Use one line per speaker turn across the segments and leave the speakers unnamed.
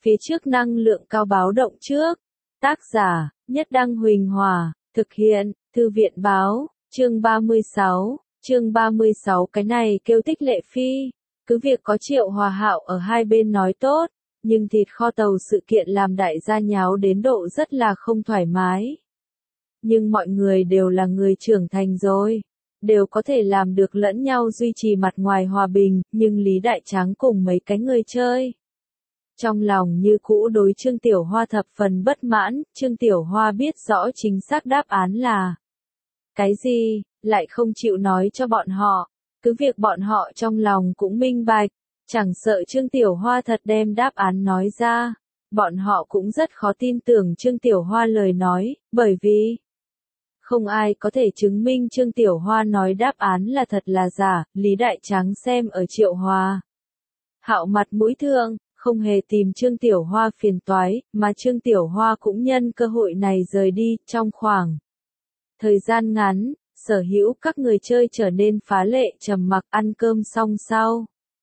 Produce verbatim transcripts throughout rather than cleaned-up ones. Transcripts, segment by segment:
phía trước năng lượng cao báo động trước. Tác giả, Nhất Đăng Huỳnh Hòa, thực hiện, Thư viện Báo, chương ba mươi sáu, chương ba mươi sáu cái này kêu Tích Lệ Phi. Cứ việc có Triệu Hòa Hạo ở hai bên nói tốt, nhưng thịt kho tàu sự kiện làm đại gia nháo đến độ rất là không thoải mái. Nhưng mọi người đều là người trưởng thành rồi, đều có thể làm được lẫn nhau duy trì mặt ngoài hòa bình, nhưng Lý Đại Tráng cùng mấy cái người chơi. Trong lòng như cũ đối Trương Tiểu Hoa thập phần bất mãn, Trương Tiểu Hoa biết rõ chính xác đáp án là cái gì, lại không chịu nói cho bọn họ, cứ việc bọn họ trong lòng cũng minh bạch, chẳng sợ Trương Tiểu Hoa thật đem đáp án nói ra, bọn họ cũng rất khó tin tưởng Trương Tiểu Hoa lời nói, bởi vì không ai có thể chứng minh Trương Tiểu Hoa nói đáp án là thật là giả. Lý Đại Tráng xem ở Triệu Hòa Hạo mặt mũi thượng, không hề tìm Trương Tiểu Hoa phiền toái, mà Trương Tiểu Hoa cũng nhân cơ hội này rời đi. Trong khoảng thời gian ngắn, sở hữu các người chơi trở nên phá lệ trầm mặc. Ăn cơm xong sau,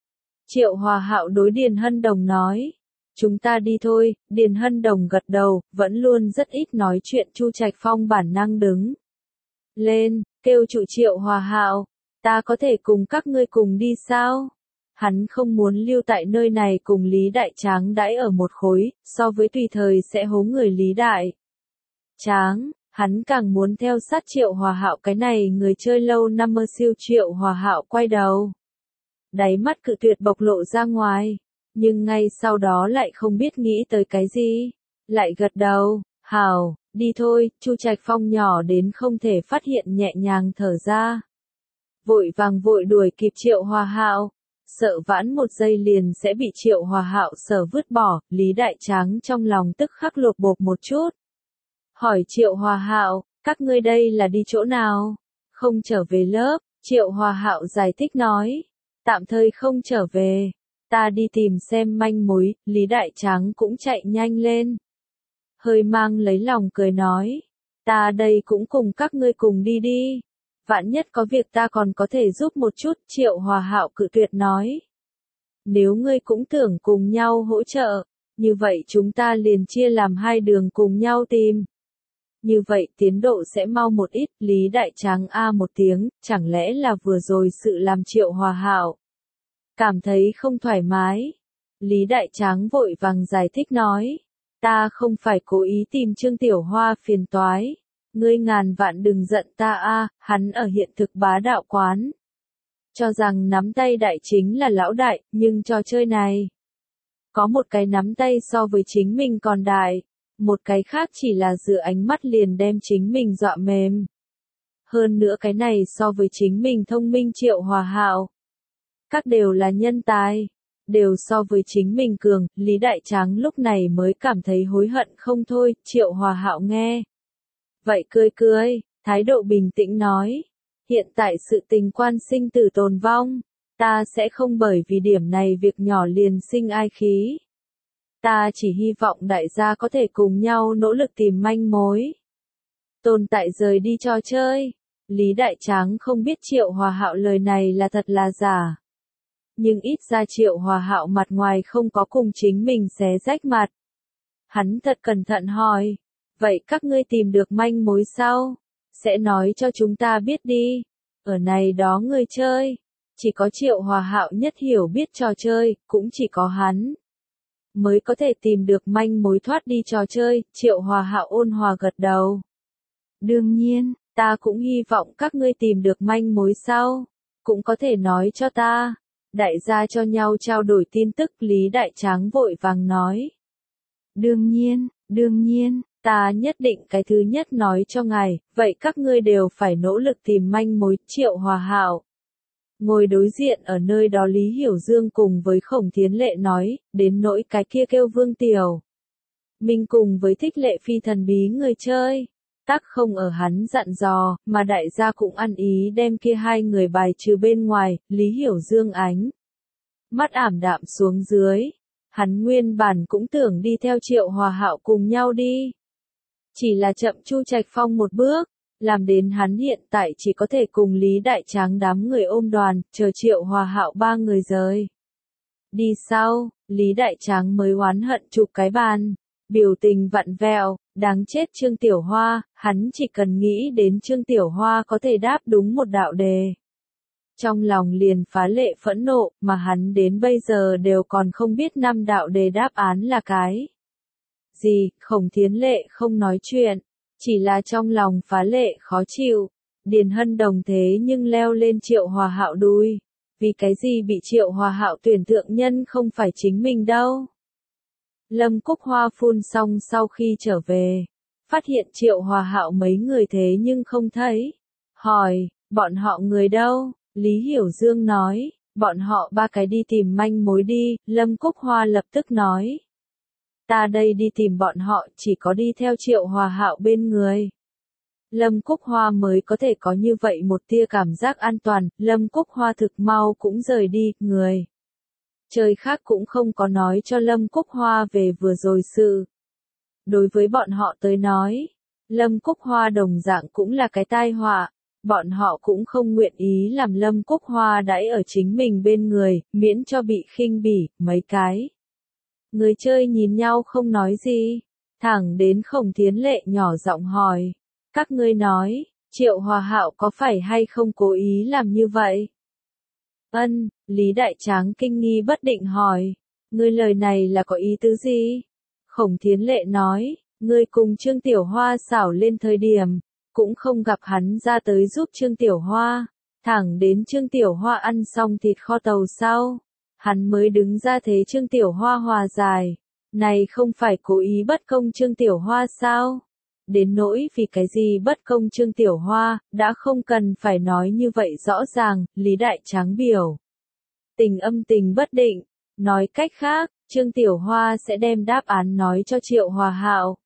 Triệu Hòa Hạo đối Điền Hân Đồng nói, chúng ta đi thôi. Điền Hân Đồng gật đầu, vẫn luôn rất ít nói chuyện. Chu Trạch Phong bản năng đứng lên, kêu trụ Triệu Hòa Hạo, ta có thể cùng các ngươi cùng đi sao? Hắn không muốn lưu tại nơi này cùng Lý Đại Tráng đãi ở một khối, so với tùy thời sẽ hố người Lý Đại Tráng, hắn càng muốn theo sát Triệu Hòa Hạo cái này người chơi lâu năm mơ siêu. Triệu Hòa Hạo quay đầu, đáy mắt cự tuyệt bộc lộ ra ngoài, nhưng ngay sau đó lại không biết nghĩ tới cái gì, lại gật đầu, hảo, đi thôi. Chu Trạch Phong nhỏ đến không thể phát hiện nhẹ nhàng thở ra, vội vàng vội đuổi kịp Triệu Hòa Hạo, sợ vãn một giây liền sẽ bị Triệu Hòa Hạo sở vứt bỏ. Lý Đại Tráng trong lòng tức khắc lột bột một chút, hỏi Triệu Hòa Hạo, các ngươi đây là đi chỗ nào? Không trở về lớp? Triệu Hòa Hạo giải thích nói, tạm thời không trở về, ta đi tìm xem manh mối. Lý Đại Tráng cũng chạy nhanh lên, hơi mang lấy lòng cười nói, ta đây cũng cùng các ngươi cùng đi đi, vạn nhất có việc ta còn có thể giúp một chút. Triệu Hòa Hạo cự tuyệt nói, nếu ngươi cũng tưởng cùng nhau hỗ trợ, như vậy chúng ta liền chia làm hai đường cùng nhau tìm, như vậy tiến độ sẽ mau một ít. Lý Đại Tráng a một tiếng, chẳng lẽ là vừa rồi sự làm Triệu Hòa Hạo cảm thấy không thoải mái? Lý Đại Tráng vội vàng giải thích nói, ta không phải cố ý tìm Trương Tiểu Hoa phiền toái, ngươi ngàn vạn đừng giận ta a. Hắn ở hiện thực bá đạo quán, cho rằng nắm tay đại chính là lão đại, nhưng trò chơi này có một cái nắm tay so với chính mình còn đại, một cái khác chỉ là dựa ánh mắt liền đem chính mình dọa mềm. Hơn nữa cái này so với chính mình thông minh Triệu Hòa Hạo, các đều là nhân tài, đều so với chính mình cường. Lý Đại Tráng lúc này mới cảm thấy hối hận không thôi. Triệu Hòa Hạo nghe vậy cười cười, thái độ bình tĩnh nói, hiện tại sự tình quan sinh tử tồn vong, ta sẽ không bởi vì điểm này việc nhỏ liền sinh ai khí. Ta chỉ hy vọng đại gia có thể cùng nhau nỗ lực tìm manh mối, tồn tại rời đi trò chơi. Lý Đại Tráng không biết Triệu Hòa Hạo lời này là thật là giả, nhưng ít ra Triệu Hòa Hạo mặt ngoài không có cùng chính mình xé rách mặt. Hắn thật cẩn thận hỏi, vậy các ngươi tìm được manh mối sao? Sẽ nói cho chúng ta biết đi. Ở này đó người chơi, chỉ có Triệu Hòa Hạo nhất hiểu biết trò chơi, cũng chỉ có hắn mới có thể tìm được manh mối thoát đi trò chơi. Triệu Hòa Hạo ôn hòa gật đầu. Đương nhiên, ta cũng hy vọng các ngươi tìm được manh mối sau, cũng có thể nói cho ta. Đại gia cho nhau trao đổi tin tức. Lý Đại Tráng vội vàng nói, đương nhiên, đương nhiên, ta nhất định cái thứ nhất nói cho ngài, vậy các ngươi đều phải nỗ lực tìm manh mối. Triệu Hòa Hạo ngồi đối diện ở nơi đó Lý Hiểu Dương cùng với Khổng Thiến Lệ nói, đến nỗi cái kia kêu Vương Tiểu Minh cùng với Thích Lệ Phi thần bí người chơi, tắc không ở hắn dặn dò, mà đại gia cũng ăn ý đem kia hai người bài trừ bên ngoài. Lý Hiểu Dương ánh mắt ảm đạm xuống dưới, hắn nguyên bản cũng tưởng đi theo Triệu Hòa Hạo cùng nhau đi, chỉ là chậm Chu Trạch Phong một bước, làm đến hắn hiện tại chỉ có thể cùng Lý Đại Tráng đám người ôm đoàn, chờ Triệu Hòa Hạo ba người rời đi sau. Lý Đại Tráng mới oán hận chụp cái bàn, biểu tình vặn vẹo, đáng chết Trương Tiểu Hoa, hắn chỉ cần nghĩ đến Trương Tiểu Hoa có thể đáp đúng một đạo đề. Trong lòng liền phá lệ phẫn nộ, mà hắn đến bây giờ đều còn không biết năm đạo đề đáp án là cái gì. Khổng Thiến Lệ không nói chuyện, chỉ là trong lòng phá lệ khó chịu. Điền Hân Đồng thế nhưng leo lên Triệu Hòa Hạo đùi, vì cái gì bị Triệu Hòa Hạo tuyển thượng nhân không phải chính mình đâu. Lâm Cúc Hoa phun xong sau khi trở về, phát hiện Triệu Hòa Hạo mấy người thế nhưng không thấy. Hỏi, bọn họ người đâu? Lý Hiểu Dương nói, bọn họ ba cái đi tìm manh mối đi. Lâm Cúc Hoa lập tức nói, ta đây đi tìm bọn họ, chỉ có đi theo Triệu Hòa Hạo bên người. Lâm Cúc Hoa mới có thể có như vậy một tia cảm giác an toàn. Lâm Cúc Hoa thực mau cũng rời đi, người trời khác cũng không có nói cho Lâm Cúc Hoa về vừa rồi sự. Đối với bọn họ tới nói, Lâm Cúc Hoa đồng dạng cũng là cái tai họa. Bọn họ cũng không nguyện ý làm Lâm Cúc Hoa đãi ở chính mình bên người, miễn cho bị khinh bỉ. Mấy cái người chơi nhìn nhau không nói gì, thẳng đến Khổng Thiến Lệ nhỏ giọng hỏi, các ngươi nói, Triệu Hòa Hạo có phải hay không cố ý làm như vậy? Ân, Lý Đại Tráng kinh nghi bất định hỏi, ngươi lời này là có ý tứ gì? Khổng Thiến Lệ nói, ngươi cùng Trương Tiểu Hoa xảo lên thời điểm, cũng không gặp hắn ra tới giúp Trương Tiểu Hoa, thẳng đến Trương Tiểu Hoa ăn xong thịt kho tàu sau, hắn mới đứng ra thế Trương Tiểu Hoa hòa giải, này không phải cố ý bất công Trương Tiểu Hoa sao? Đến nỗi vì cái gì bất công Trương Tiểu Hoa, đã không cần phải nói như vậy rõ ràng. Lý Đại Tráng biểu tình âm tình bất định, nói cách khác, Trương Tiểu Hoa sẽ đem đáp án nói cho Triệu Hòa Hạo.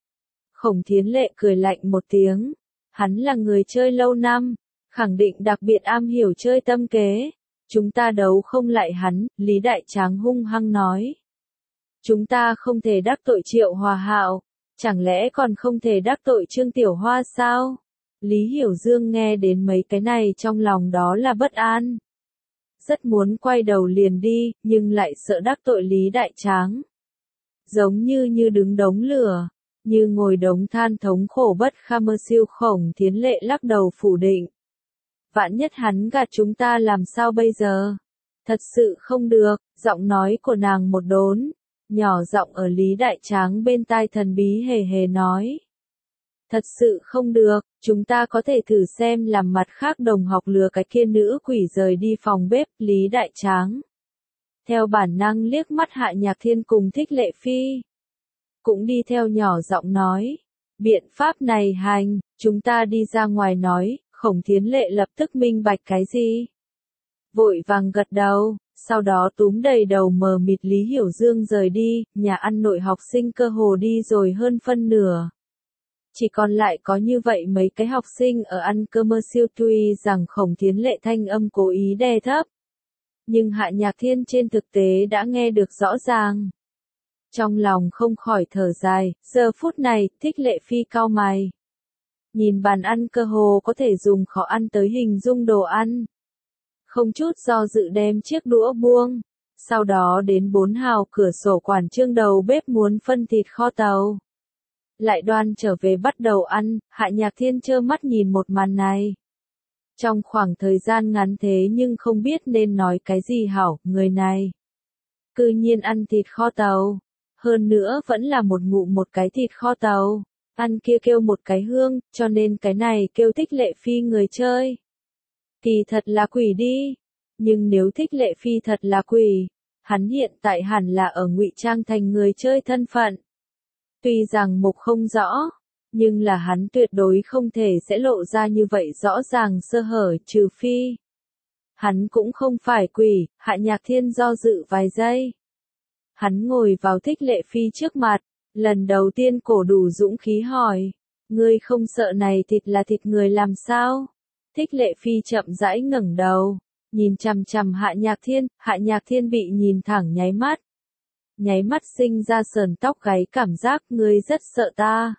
Khổng Thiến Lệ cười lạnh một tiếng, hắn là người chơi lâu năm, khẳng định đặc biệt am hiểu chơi tâm kế, chúng ta đấu không lại hắn. Lý Đại Tráng hung hăng nói, chúng ta không thể đắc tội Triệu Hòa Hạo, chẳng lẽ còn không thể đắc tội Trương Tiểu Hoa sao? Lý Hiểu Dương nghe đến mấy cái này trong lòng đó là bất an. Rất muốn quay đầu liền đi, nhưng lại sợ đắc tội Lý Đại Tráng. Giống như như đứng đống lửa, như ngồi đống than thống khổ bất kham mơ siêu. Khổng Thiến Lệ lắc đầu phủ định. Vạn nhất hắn gạt chúng ta làm sao bây giờ? Thật sự không được, giọng nói của nàng một đốn. Nhỏ giọng ở Lý Đại Tráng bên tai thần bí hề hề nói. Thật sự không được, chúng ta có thể thử xem làm mặt khác đồng học lừa cái kia nữ quỷ rời đi phòng bếp. Lý Đại Tráng theo bản năng liếc mắt Hạ Nhạc Thiên cùng Thích Lệ Phi, cũng đi theo nhỏ giọng nói. Biện pháp này hành, chúng ta đi ra ngoài nói. Khổng Thiến Lệ lập tức minh bạch cái gì? Vội vàng gật đầu. Sau đó túm đầy đầu mờ mịt Lý Hiểu Dương rời đi, nhà ăn nội học sinh cơ hồ đi rồi hơn phân nửa. Chỉ còn lại có như vậy mấy cái học sinh ở ăn cơm mơ siêu. Tuy rằng Khổng Thiến Lệ thanh âm cố ý đè thấp, nhưng Hạ Nhạc Thiên trên thực tế đã nghe được rõ ràng. Trong lòng không khỏi thở dài, giờ phút này, Thích Lệ Phi cau mày. Nhìn bàn ăn cơ hồ có thể dùng khó ăn tới hình dung đồ ăn. Không chút do dự đem chiếc đũa buông, sau đó đến bốn hào cửa sổ quản trương đầu bếp muốn phân thịt kho tàu. Lại đoan trở về bắt đầu ăn. Hạ Nhạc Thiên trơ mắt nhìn một màn này. Trong khoảng thời gian ngắn thế nhưng không biết nên nói cái gì hảo. Người này cư nhiên ăn thịt kho tàu, hơn nữa vẫn là một ngụm một cái thịt kho tàu, ăn kia kêu một cái hương, cho nên cái này kêu Thích Lệ Phi người chơi. Kỳ thật là quỷ đi, nhưng nếu Thích Lệ Phi thật là quỷ, hắn hiện tại hẳn là ở ngụy trang thành người chơi thân phận. Tuy rằng mục không rõ, nhưng là hắn tuyệt đối không thể sẽ lộ ra như vậy rõ ràng sơ hở, trừ phi hắn cũng không phải quỷ. Hạ Nhạc Thiên do dự vài giây. Hắn ngồi vào Thích Lệ Phi trước mặt, lần đầu tiên cổ đủ dũng khí hỏi, ngươi không sợ này thịt là thịt người làm sao? Thích Lệ Phi chậm rãi ngẩng đầu, nhìn chằm chằm Hạ Nhạc Thiên. Hạ Nhạc Thiên bị nhìn thẳng nháy mắt. Nháy mắt sinh ra sờn tóc gáy cảm giác. Ngươi rất sợ ta.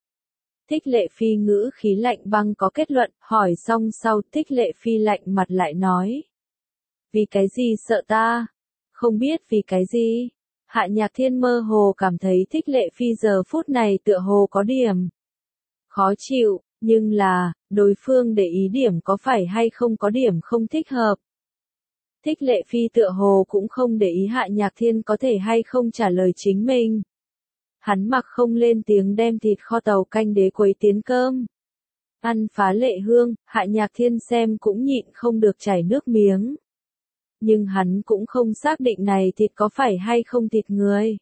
Thích Lệ Phi ngữ khí lạnh băng có kết luận. Hỏi xong sau, Thích Lệ Phi lạnh mặt lại nói, vì cái gì sợ ta? Không biết vì cái gì. Hạ Nhạc Thiên mơ hồ cảm thấy Thích Lệ Phi giờ phút này tựa hồ có điểm khó chịu, nhưng là, đối phương để ý điểm có phải hay không có điểm không thích hợp. Thích Lệ Phi tựa hồ cũng không để ý Hạ Nhạc Thiên có thể hay không trả lời chính mình. Hắn mặc không lên tiếng đem thịt kho tàu canh đế quấy tiến cơm. Ăn phá lệ hương, Hạ Nhạc Thiên xem cũng nhịn không được chảy nước miếng. Nhưng hắn cũng không xác định này thịt có phải hay không thịt người.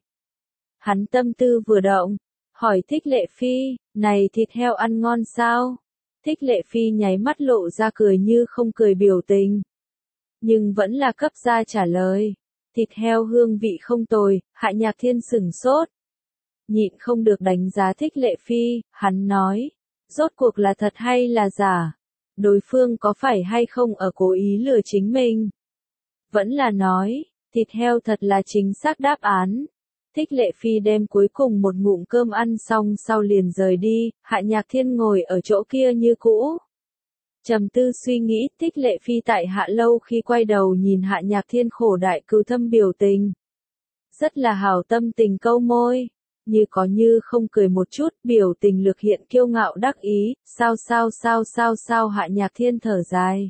Hắn tâm tư vừa động, hỏi Thích Lệ Phi, này thịt heo ăn ngon sao? Thích Lệ Phi nháy mắt lộ ra cười như không cười biểu tình. Nhưng vẫn là cấp ra trả lời. Thịt heo hương vị không tồi, Hạ Nhạc Thiên sửng sốt. Nhịn không được đánh giá Thích Lệ Phi, hắn nói. Rốt cuộc là thật hay là giả? Đối phương có phải hay không ở cố ý lừa chính mình? Vẫn là nói, thịt heo thật là chính xác đáp án. Thích Lệ Phi đem cuối cùng một ngụm cơm ăn xong sau liền rời đi, Hạ Nhạc Thiên ngồi ở chỗ kia như cũ. Trầm tư suy nghĩ, Thích Lệ Phi tại Hạ Lâu khi quay đầu nhìn Hạ Nhạc Thiên khổ đại cừu thâm biểu tình. Rất là hảo tâm tình câu môi, như có như không cười một chút, biểu tình lược hiện kiêu ngạo đắc ý, sao sao sao sao sao Hạ Nhạc Thiên thở dài.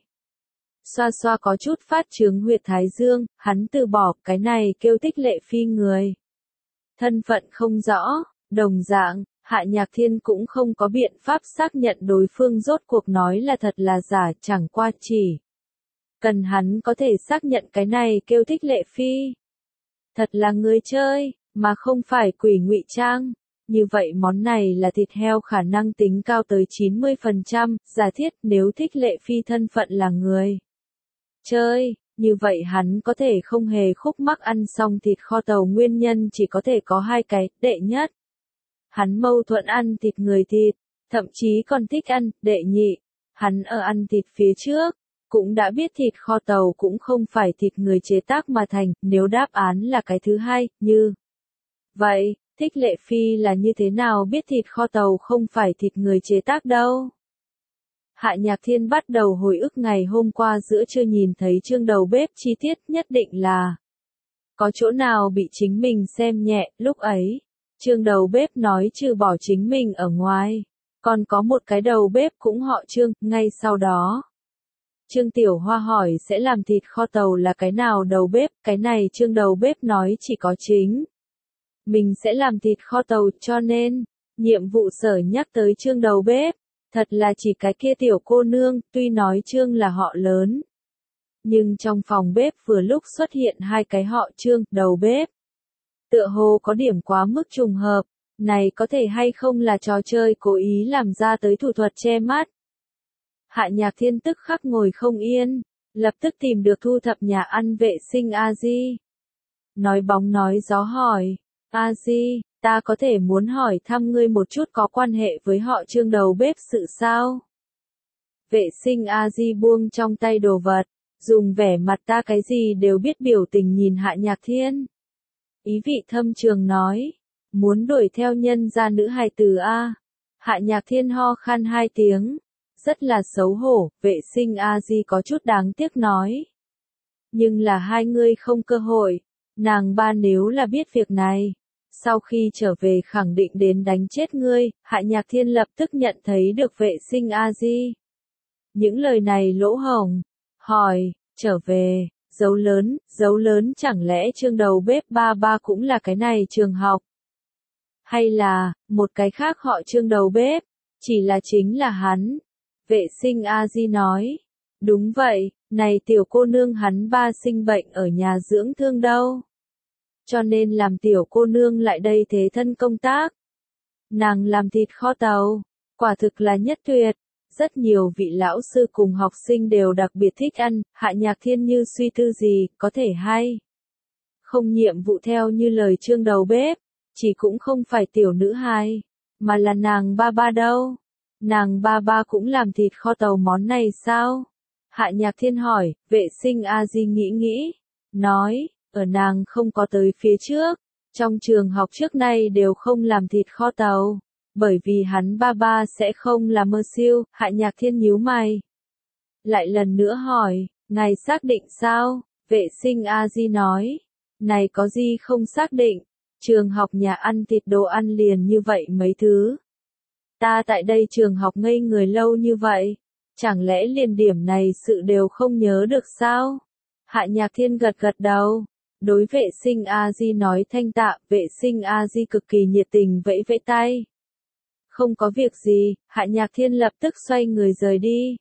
Xoa xoa có chút phát trướng huyệt thái dương, hắn từ bỏ cái này kêu Thích Lệ Phi người. Thân phận không rõ, đồng dạng, Hạ Nhạc Thiên cũng không có biện pháp xác nhận đối phương rốt cuộc nói là thật là giả, chẳng qua chỉ cần hắn có thể xác nhận cái này kêu Thích Lệ Phi. Thật là người chơi, mà không phải quỷ ngụy trang. Như vậy món này là thịt heo khả năng tính cao tới chín mươi phần trăm, giả thiết nếu Thích Lệ Phi thân phận là người chơi, như vậy hắn có thể không hề khúc mắc ăn xong thịt kho tàu nguyên nhân chỉ có thể có hai cái, đệ nhất. Hắn mâu thuẫn ăn thịt người thịt, thậm chí còn thích ăn, đệ nhị. Hắn ở ăn thịt phía trước, cũng đã biết thịt kho tàu cũng không phải thịt người chế tác mà thành, nếu đáp án là cái thứ hai, như. Vậy, Thích Lệ Phi là như thế nào biết thịt kho tàu không phải thịt người chế tác đâu? Hạ Nhạc Thiên bắt đầu hồi ức ngày hôm qua giữa trưa nhìn thấy chương đầu bếp chi tiết nhất định là có chỗ nào bị chính mình xem nhẹ, lúc ấy. Chương đầu bếp nói trừ bỏ chính mình ở ngoài, còn có một cái đầu bếp cũng họ Trương, ngay sau đó. Trương Tiểu Hoa hỏi sẽ làm thịt kho tàu là cái nào đầu bếp, cái này Trương đầu bếp nói chỉ có chính. Mình sẽ làm thịt kho tàu cho nên, nhiệm vụ sở nhắc tới Trương đầu bếp, thật là chỉ cái kia tiểu cô nương, tuy nói Trương là họ lớn. Nhưng trong phòng bếp vừa lúc xuất hiện hai cái họ Trương, đầu bếp. Tựa hồ có điểm quá mức trùng hợp, này có thể hay không là trò chơi cố ý làm ra tới thủ thuật che mắt. Hạ Nhạc Thiên tức khắc ngồi không yên, lập tức tìm được thu thập nhà ăn vệ sinh A-di. Nói bóng nói gió hỏi, A-di, ta có thể muốn hỏi thăm ngươi một chút có quan hệ với họ Trương đầu bếp sự sao? Vệ sinh A-di buông trong tay đồ vật, dùng vẻ mặt ta cái gì đều biết biểu tình nhìn Hạ Nhạc Thiên. Ý vị thâm trường nói, muốn đuổi theo nhân gia nữ hài tử A. Hạ Nhạc Thiên ho khan hai tiếng, rất là xấu hổ, vệ sinh A-di có chút đáng tiếc nói. Nhưng là hai ngươi không cơ hội, nàng ba nếu là biết việc này, sau khi trở về khẳng định đến đánh chết ngươi, Hạ Nhạc Thiên lập tức nhận thấy được vệ sinh A-di. Những lời này lỗ hổng, hỏi, trở về. Dấu lớn, dấu lớn chẳng lẽ Trương đầu bếp ba ba cũng là cái này trường học? Hay là, một cái khác họ Trương đầu bếp, chỉ là chính là hắn? Vệ sinh A-di nói, đúng vậy, này tiểu cô nương hắn ba sinh bệnh ở nhà dưỡng thương đâu. Cho nên làm tiểu cô nương lại đây thế thân công tác. Nàng làm thịt kho tàu, quả thực là nhất tuyệt. Rất nhiều vị lão sư cùng học sinh đều đặc biệt thích ăn, Hạ Nhạc Thiên như suy tư gì, có thể hay. Không nhiệm vụ theo như lời Trương đầu bếp, chỉ cũng không phải tiểu nữ hài, mà là nàng ba ba đâu. Nàng ba ba cũng làm thịt kho tàu món này sao? Hạ Nhạc Thiên hỏi, vệ sinh A-di nghĩ nghĩ, nói, ở nàng không có tới phía trước, trong trường học trước nay đều không làm thịt kho tàu. Bởi vì hắn ba ba sẽ không là mơ siêu, Hạ Nhạc Thiên nhíu mày. Lại lần nữa hỏi, ngài xác định sao? Vệ sinh A-di nói, Này có gì không xác định, trường học nhà ăn thịt đồ ăn liền như vậy mấy thứ. Ta tại đây trường học ngây người lâu như vậy, chẳng lẽ liền điểm này sự đều không nhớ được sao? Hạ Nhạc Thiên gật gật đầu, đối vệ sinh A-di nói thanh tạ, vệ sinh A-di cực kỳ nhiệt tình vẫy vẫy tay. Không có việc gì, Hạ Nhạc Thiên lập tức xoay người rời đi.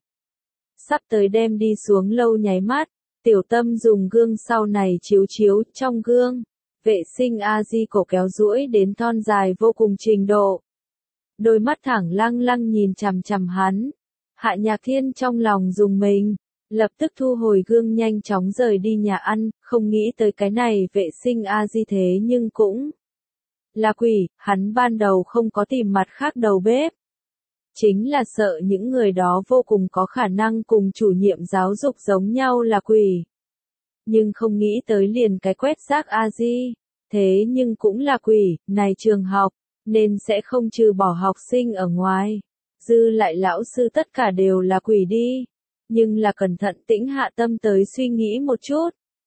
Sắp tới đem đi xuống lâu nháy mắt, Tiểu Tâm dùng gương sau này chiếu chiếu, trong gương, vệ sinh A-di cổ kéo duỗi đến thon dài vô cùng trình độ. Đôi mắt thẳng lăng lăng nhìn chằm chằm hắn. Hạ Nhạc Thiên trong lòng dùng mình, lập tức thu hồi gương nhanh chóng rời đi nhà ăn, không nghĩ tới cái này vệ sinh A-di thế nhưng cũng là quỷ, hắn ban đầu không có tìm mặt khác đầu bếp. Chính là sợ những người đó vô cùng có khả năng cùng chủ nhiệm giáo dục giống nhau là quỷ. Nhưng không nghĩ tới liền cái quét rác A-di, thế nhưng cũng là quỷ, này trường học, nên sẽ không trừ bỏ học sinh ở ngoài. Dư lại lão sư tất cả đều là quỷ đi. Nhưng là cẩn thận tĩnh hạ tâm tới suy nghĩ một chút.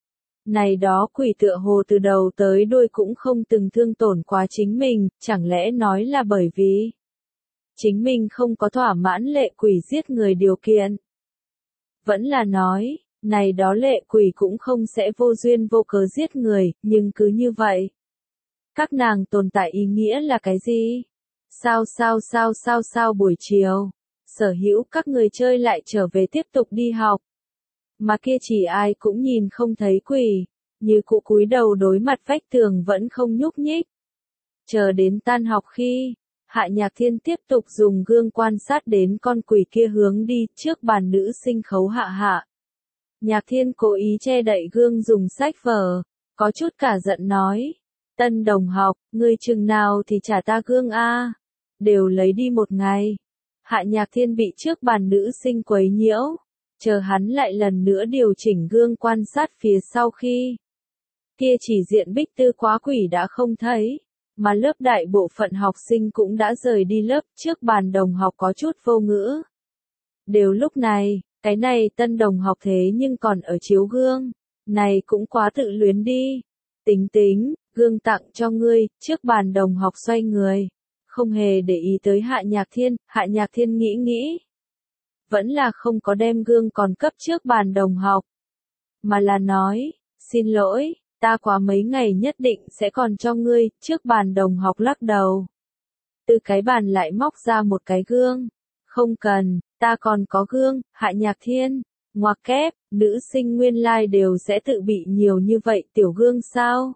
Này đó quỷ tựa hồ từ đầu tới đuôi cũng không từng thương tổn quá chính mình, chẳng lẽ nói là bởi vì chính mình không có thỏa mãn lệ quỷ giết người điều kiện. Vẫn là nói, này đó lệ quỷ cũng không sẽ vô duyên vô cớ giết người, nhưng cứ như vậy. Các nàng tồn tại ý nghĩa là cái gì? Sao sao sao sao sao buổi chiều, sở hữu các người chơi lại trở về tiếp tục đi học. Mà kia chỉ ai cũng nhìn không thấy quỷ, như cụ cúi đầu đối mặt vách tường vẫn không nhúc nhích. Chờ đến tan học khi, Hạ Nhạc Thiên tiếp tục dùng gương quan sát đến con quỷ kia hướng đi trước bàn nữ sinh khấu hạ hạ. Nhạc Thiên cố ý che đậy gương dùng sách vở, có chút cả giận nói. Tân đồng học, ngươi chừng nào thì trả ta gương a, đều lấy đi một ngày. Hạ Nhạc Thiên bị trước bàn nữ sinh quấy nhiễu, chờ hắn lại lần nữa điều chỉnh gương quan sát phía sau khi. Kia chỉ diện bích tư quá quỷ đã không thấy, mà lớp đại bộ phận học sinh cũng đã rời đi lớp, trước bàn đồng học có chút vô ngữ. Đều lúc này, cái này tân đồng học thế nhưng còn ở chiếu gương, này cũng quá tự luyến đi. Tính tính, gương tặng cho ngươi, trước bàn đồng học xoay người. Không hề để ý tới Hạ Nhạc Thiên, Hạ Nhạc Thiên nghĩ nghĩ. Vẫn là không có đem gương còn cấp trước bàn đồng học. Mà là nói, xin lỗi, ta quá mấy ngày nhất định sẽ còn cho ngươi, trước bàn đồng học lắc đầu. Từ cái bàn lại móc ra một cái gương. Không cần, ta còn có gương, Hạ Nhạc Thiên. Ngoặc kép, nữ sinh nguyên lai like đều sẽ tự bị nhiều như vậy tiểu gương sao?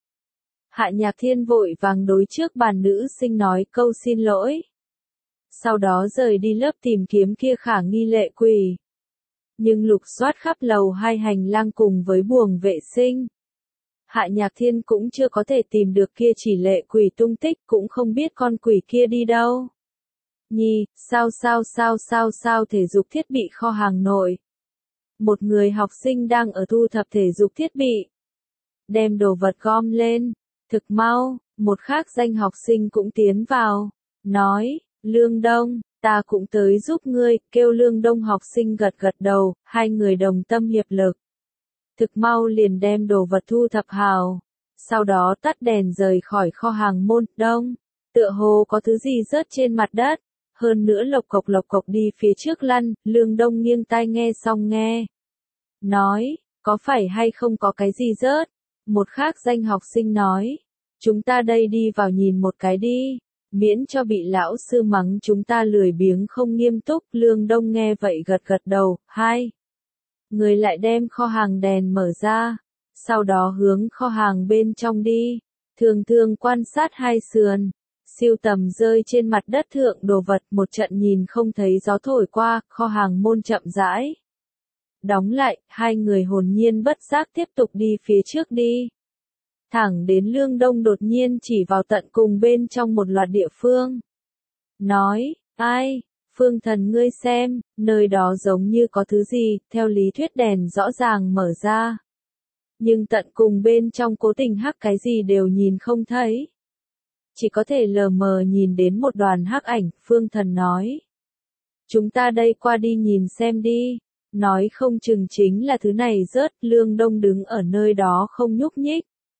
Hạ Nhạc Thiên vội vàng đối trước bàn nữ sinh nói câu xin lỗi. Sau đó rời đi lớp tìm kiếm kia khả nghi lệ quỷ. Nhưng lục soát khắp lầu hai hành lang cùng với buồng vệ sinh. Hạ Nhạc Thiên cũng chưa có thể tìm được kia chỉ lệ quỷ tung tích, cũng không biết con quỷ kia đi đâu. Nhi, sao sao sao sao sao thể dục thiết bị kho hàng nội. Một người học sinh đang ở thu thập thể dục thiết bị. Đem đồ vật gom lên. Thực mau, một khác danh học sinh cũng tiến vào. Nói, Lương Đông, ta cũng tới giúp ngươi, kêu Lương Đông học sinh gật gật đầu, hai người đồng tâm hiệp lực. Thực mau liền đem đồ vật thu thập hào. Sau đó tắt đèn rời khỏi kho hàng môn đông. Tựa hồ có thứ gì rớt trên mặt đất. Hơn nữa lộc cộc lộc cộc đi phía trước lăn, Lương Đông nghiêng tai nghe xong nghe. Nói, có phải hay không có cái gì rớt? Một khác danh học sinh nói, chúng ta đây đi vào nhìn một cái đi, miễn cho bị lão sư mắng chúng ta lười biếng không nghiêm túc. Lương Đông nghe vậy gật gật đầu. Hai người lại đem kho hàng đèn mở ra, sau đó hướng kho hàng bên trong đi, thường thường quan sát hai sườn, siêu tầm rơi trên mặt đất thượng đồ vật. Một trận nhìn không thấy gió thổi qua, kho hàng môn chậm rãi đóng lại, hai người hồn nhiên bất giác tiếp tục đi phía trước đi. Thẳng đến Lương Đông đột nhiên chỉ vào tận cùng bên trong một loạt địa phương. Nói, ai, Phương Thần ngươi xem, nơi đó giống như có thứ gì, theo lý thuyết đèn rõ ràng mở ra. Nhưng tận cùng bên trong cố tình hắc cái gì đều nhìn không thấy. Chỉ có thể lờ mờ nhìn đến một đoàn hắc ảnh, Phương Thần nói. Chúng ta đây qua đi nhìn xem đi. Nói không chừng chính là thứ này rớt. Lương Đông đứng ở nơi đó không nhúc nhích.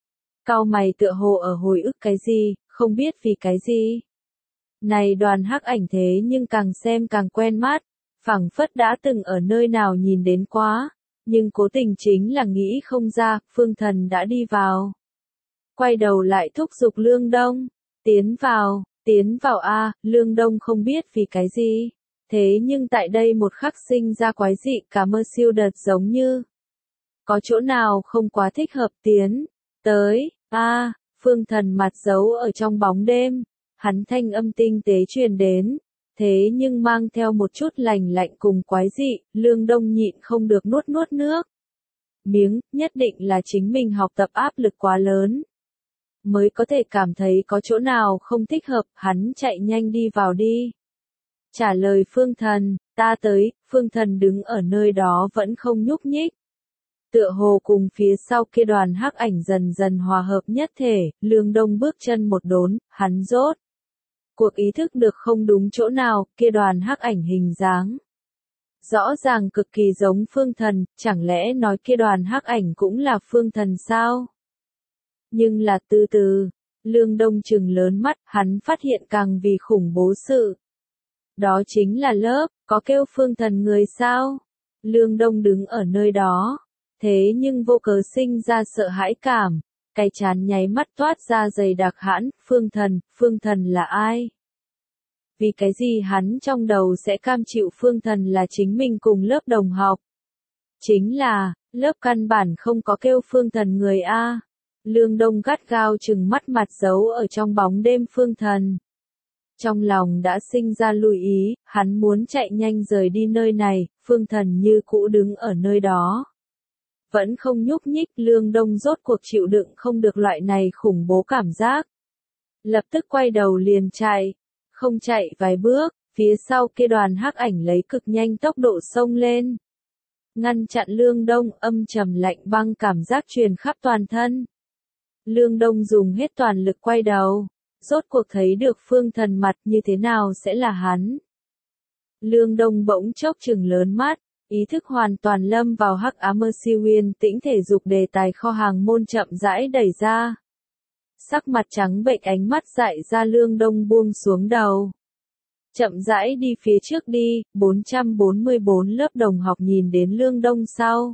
Cau mày tựa hồ ở hồi ức cái gì, không biết vì cái gì. Này Đoàn Hắc Ảnh thế nhưng càng xem càng quen mắt, phảng phất đã từng ở nơi nào nhìn đến quá, nhưng cố tình chính là nghĩ không ra, Phương Thần đã đi vào. Quay đầu lại thúc giục Lương Đông, tiến vào, tiến vào a, Lương Đông không biết vì cái gì, thế nhưng tại đây một khắc sinh ra quái dị cả mơ siêu đợt giống như. Có chỗ nào không quá thích hợp tiến, tới, a, Phương Thần mặt giấu ở trong bóng đêm, hắn thanh âm tinh tế truyền đến, thế nhưng mang theo một chút lành lạnh cùng quái dị, Lương Đông nhịn không được nuốt nuốt nước. Miếng, nhất định là chính mình học tập áp lực quá lớn. Mới có thể cảm thấy có chỗ nào không thích hợp, hắn chạy nhanh đi vào đi. Trả lời Phương Thần, ta tới, Phương Thần đứng ở nơi đó vẫn không nhúc nhích. Tựa hồ cùng phía sau kia Đoàn Hắc Ảnh dần dần hòa hợp nhất thể, Lương Đông bước chân một đốn, hắn rốt. Cuộc ý thức được không đúng chỗ nào, kia Đoàn Hắc Ảnh hình dáng. Rõ ràng cực kỳ giống Phương Thần, chẳng lẽ nói kia Đoàn Hắc Ảnh cũng là Phương Thần sao? Nhưng là từ từ, Lương Đông trừng lớn mắt, hắn phát hiện càng vì khủng bố sự. Đó chính là lớp, có kêu Phương Thần người sao? Lương Đông đứng ở nơi đó, thế nhưng vô cớ sinh ra sợ hãi cảm, cái chán nháy mắt toát ra dày đặc hãn, Phương Thần, Phương Thần là ai? Vì cái gì hắn trong đầu sẽ cam chịu Phương Thần là chính mình cùng lớp đồng học? Chính là, lớp căn bản không có kêu Phương Thần người A. Lương Đông gắt gao chừng mắt mặt giấu ở trong bóng đêm Phương Thần. Trong lòng đã sinh ra lưu ý, hắn muốn chạy nhanh rời đi nơi này, Phương Thần như cũ đứng ở nơi đó. Vẫn không nhúc nhích, Lương Đông rốt cuộc chịu đựng không được loại này khủng bố cảm giác. Lập tức quay đầu liền chạy, không chạy vài bước, phía sau kia Đoàn Hắc Ảnh lấy cực nhanh tốc độ xông lên. Ngăn chặn Lương Đông, âm trầm lạnh băng cảm giác truyền khắp toàn thân. Lương Đông dùng hết toàn lực quay đầu, rốt cuộc thấy được Phương Thần mặt như thế nào sẽ là hắn. Lương Đông bỗng chốc trừng lớn mắt, ý thức hoàn toàn lâm vào hắc ám mơ siêu uyên tĩnh thể dục đề tài kho hàng môn chậm rãi đẩy ra. Sắc mặt trắng bệch ánh mắt dại ra Lương Đông buông xuống đầu. Chậm rãi đi phía trước đi, bốn trăm bốn mươi bốn lớp đồng học nhìn đến Lương Đông sau.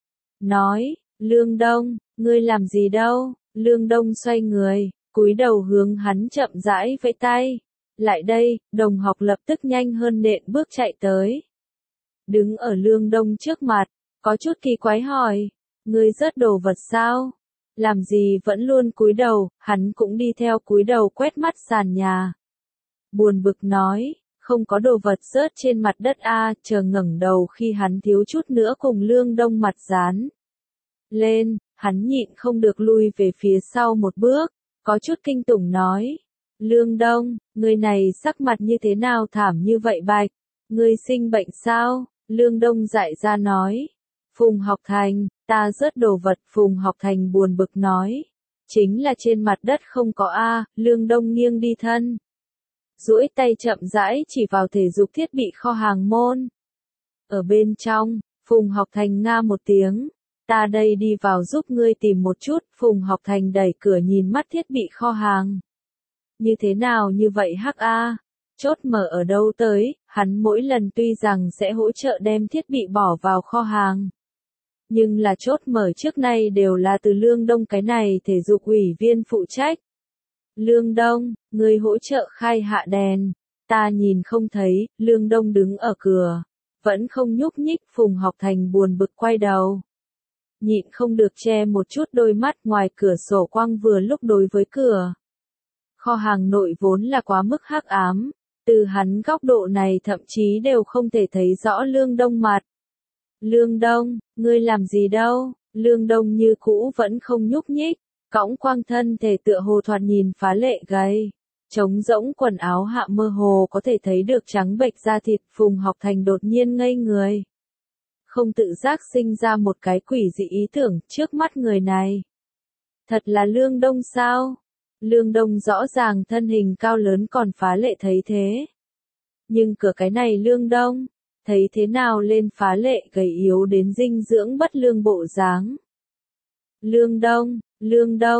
Nói, Lương Đông, ngươi làm gì đâu? Lương Đông xoay người, cúi đầu hướng hắn chậm rãi vẫy tay. Lại đây, đồng học lập tức nhanh hơn nện bước chạy tới. Đứng ở Lương Đông trước mặt, có chút kỳ quái hỏi, ngươi rớt đồ vật sao? Làm gì vẫn luôn cúi đầu, hắn cũng đi theo cúi đầu quét mắt sàn nhà. Buồn bực nói, không có đồ vật rớt trên mặt đất a, chờ ngẩng đầu khi hắn thiếu chút nữa cùng Lương Đông mặt dán lên, hắn nhịn không được lui về phía sau một bước, có chút kinh tủng nói, Lương Đông, người này sắc mặt như thế nào thảm như vậy bạch, ngươi sinh bệnh sao? Lương Đông dại ra nói, Phùng Học Thành, ta rớt đồ vật. Phùng Học Thành buồn bực nói, chính là trên mặt đất không có a. Lương Đông nghiêng đi thân, duỗi tay chậm rãi chỉ vào thể dục thiết bị kho hàng môn. Ở bên trong, Phùng Học Thành nga một tiếng, ta đây đi vào giúp ngươi tìm một chút. Phùng Học Thành đẩy cửa nhìn mắt thiết bị kho hàng. Như thế nào như vậy hắc a? Chốt mở ở đâu tới, hắn mỗi lần tuy rằng sẽ hỗ trợ đem thiết bị bỏ vào kho hàng. Nhưng là chốt mở trước nay đều là từ Lương Đông cái này thể dục ủy viên phụ trách. Lương Đông, người hỗ trợ khai hạ đèn, ta nhìn không thấy. Lương Đông đứng ở cửa, vẫn không nhúc nhích. Phùng Học Thành buồn bực quay đầu. Nhịn không được che một chút đôi mắt, ngoài cửa sổ quang vừa lúc đối với cửa. Kho hàng nội vốn là quá mức hắc ám, từ hắn góc độ này thậm chí đều không thể thấy rõ Lương Đông mặt. Lương Đông, ngươi làm gì đâu? Lương Đông như cũ vẫn không nhúc nhích, cõng quang thân thể tựa hồ thoạt nhìn phá lệ gầy. Trống rỗng quần áo hạ mơ hồ có thể thấy được trắng bệch da thịt. Phùng Học Thành đột nhiên ngây người. Không tự giác sinh ra một cái quỷ dị ý tưởng, trước mắt người này. Thật là Lương Đông sao? Lương Đông rõ ràng thân hình cao lớn còn phá lệ thấy thế. Nhưng cửa cái này Lương Đông, thấy thế nào lên phá lệ gầy yếu đến dinh dưỡng bất lương bộ dáng. Lương Đông, Lương Đông,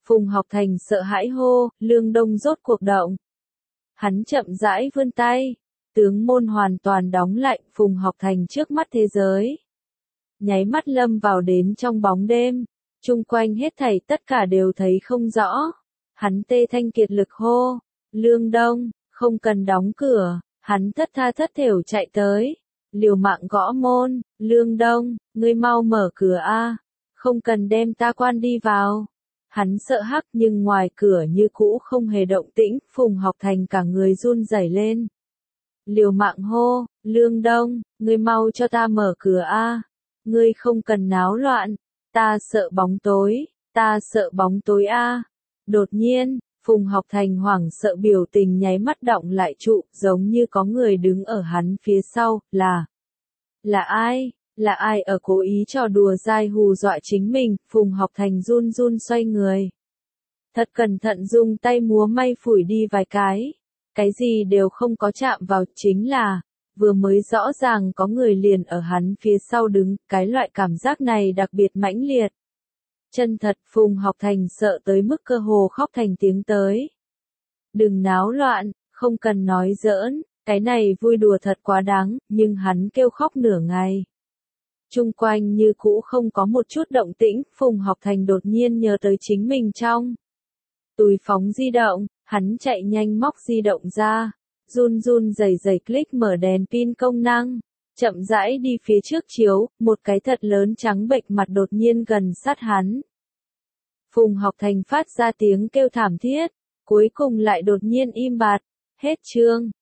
Phùng Học Thành sợ hãi hô, Lương Đông rốt cuộc động. Hắn chậm rãi vươn tay, tướng môn hoàn toàn đóng lại, Phùng Học Thành trước mắt thế giới. Nháy mắt lâm vào đến trong bóng đêm, chung quanh hết thảy tất cả đều thấy không rõ. Hắn tê thanh kiệt lực hô, Lương Đông, không cần đóng cửa, hắn thất tha thất thểu chạy tới, liều mạng gõ môn, Lương Đông, ngươi mau mở cửa a, không cần đem ta quan đi vào. Hắn sợ hắc nhưng ngoài cửa như cũ không hề động tĩnh, Phùng Học Thành cả người run rẩy lên. Liều mạng hô, Lương Đông, ngươi mau cho ta mở cửa a, ngươi không cần náo loạn, ta sợ bóng tối, ta sợ bóng tối a. Đột nhiên, Phùng Học Thành hoảng sợ biểu tình nháy mắt đọng lại trụ, giống như có người đứng ở hắn phía sau, là... Là ai? Là ai ở cố ý trò đùa dai hù dọa chính mình? Phùng Học Thành run run xoay người. Thật cẩn thận dùng tay múa may phủi đi vài cái. Cái gì đều không có chạm vào, chính là... Vừa mới rõ ràng có người liền ở hắn phía sau đứng, cái loại cảm giác này đặc biệt mãnh liệt. Chân thật, Phùng Học Thành sợ tới mức cơ hồ khóc thành tiếng tới. Đừng náo loạn, không cần nói giỡn, cái này vui đùa thật quá đáng, nhưng hắn kêu khóc nửa ngày. Chung quanh như cũ không có một chút động tĩnh, Phùng Học Thành đột nhiên nhớ tới chính mình trong túi phóng di động, hắn chạy nhanh móc di động ra, run run rẩy rẩy click mở đèn pin công năng, chậm rãi đi phía trước chiếu, một cái thật lớn trắng bệch mặt đột nhiên gần sát hắn. Phùng Học Thành phát ra tiếng kêu thảm thiết, cuối cùng lại đột nhiên im bặt, hết chương.